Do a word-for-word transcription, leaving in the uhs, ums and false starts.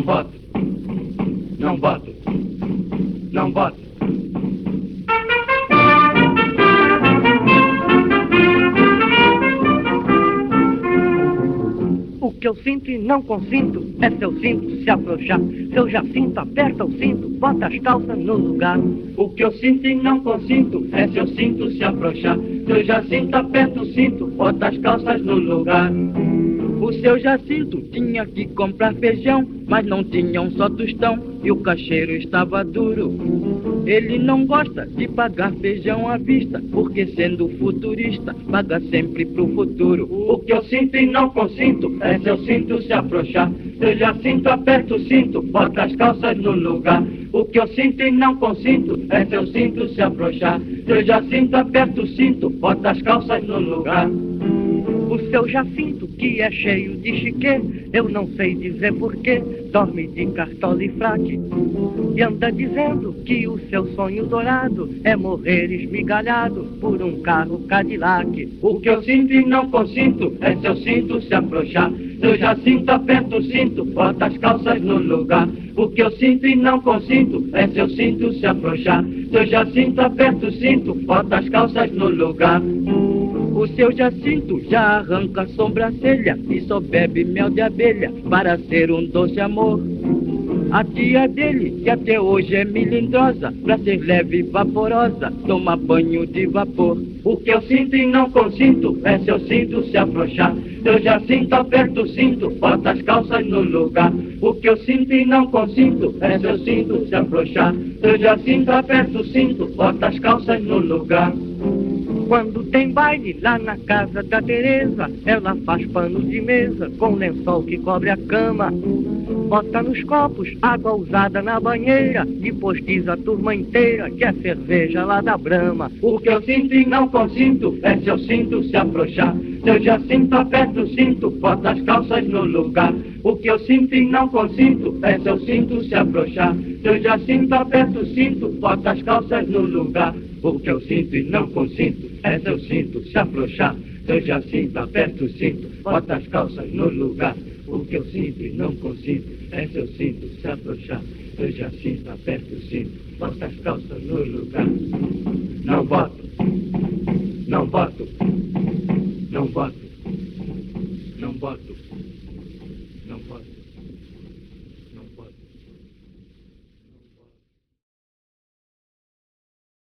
boto, não boto, não boto. O que eu sinto e não consinto é seu cinto se afrouxar. Seu Jacinto aperta o cinto, bota as calças no lugar. O que eu sinto e não consinto é seu cinto se afrouxar. Seu Jacinto aperta o cinto, bota as calças no lugar. O seu Jacinto tinha que comprar feijão, mas não tinha um só tostão e o caixeiro estava duro. Ele não gosta de pagar feijão à vista, porque sendo futurista, paga sempre pro futuro. O que eu sinto e não consinto é seu cinto se afrouxar. Seu Jacinto aperta o cinto, bota as calças no lugar. O que eu sinto e não consinto é seu cinto se afrouxar. Seu Jacinto aperta o cinto, bota as calças no lugar. O seu Jacinto, que é cheio de chiquê, eu não sei dizer porquê, dorme de cartola e fraque, e anda dizendo que o seu sonho dourado é morrer esmigalhado por um carro Cadillac. O que eu sinto e não consinto é seu cinto se afrouxar. Seu Jacinto aperta o cinto, bota as calças no lugar. O que eu sinto e não consinto é seu cinto se afrouxar. Seu Jacinto aperta o cinto, bota as calças no lugar. O seu Jacinto já arranca a sobrancelha e só bebe mel de abelha para ser um doce amor. A tia dele, que até hoje é melindrosa, pra ser leve e vaporosa, toma banho de vapor. O que eu sinto e não consinto é seu cinto se afrouxar. Seu Jacinto aperta o cinto, bota as calças no lugar. O que eu sinto e não consinto é seu cinto se afrouxar. Seu Jacinto aperta o cinto, bota as calças no lugar. Quando tem baile lá na casa da Teresa, ela faz pano de mesa com lençol que cobre a cama. Bota nos copos água usada na banheira, depois diz a turma inteira que é cerveja lá da Brama. O que eu sinto e não consinto é seu cinto se afrouxar. Seu Jacinto aperta o cinto, bota as calças no lugar. O que eu sinto e não consinto é seu cinto se afrouxar. Seu Jacinto aperta o cinto, bota as calças no lugar. O que eu sinto e não consinto é seu cinto se afrouxar. Seu Jacinto aperta o cinto, bota as calças no lugar. O que eu sinto e não consinto é seu cinto se afrouxar. Seu Jacinto aperta o cinto, bota as calças no lugar. Não boto, não boto, não boto, não boto.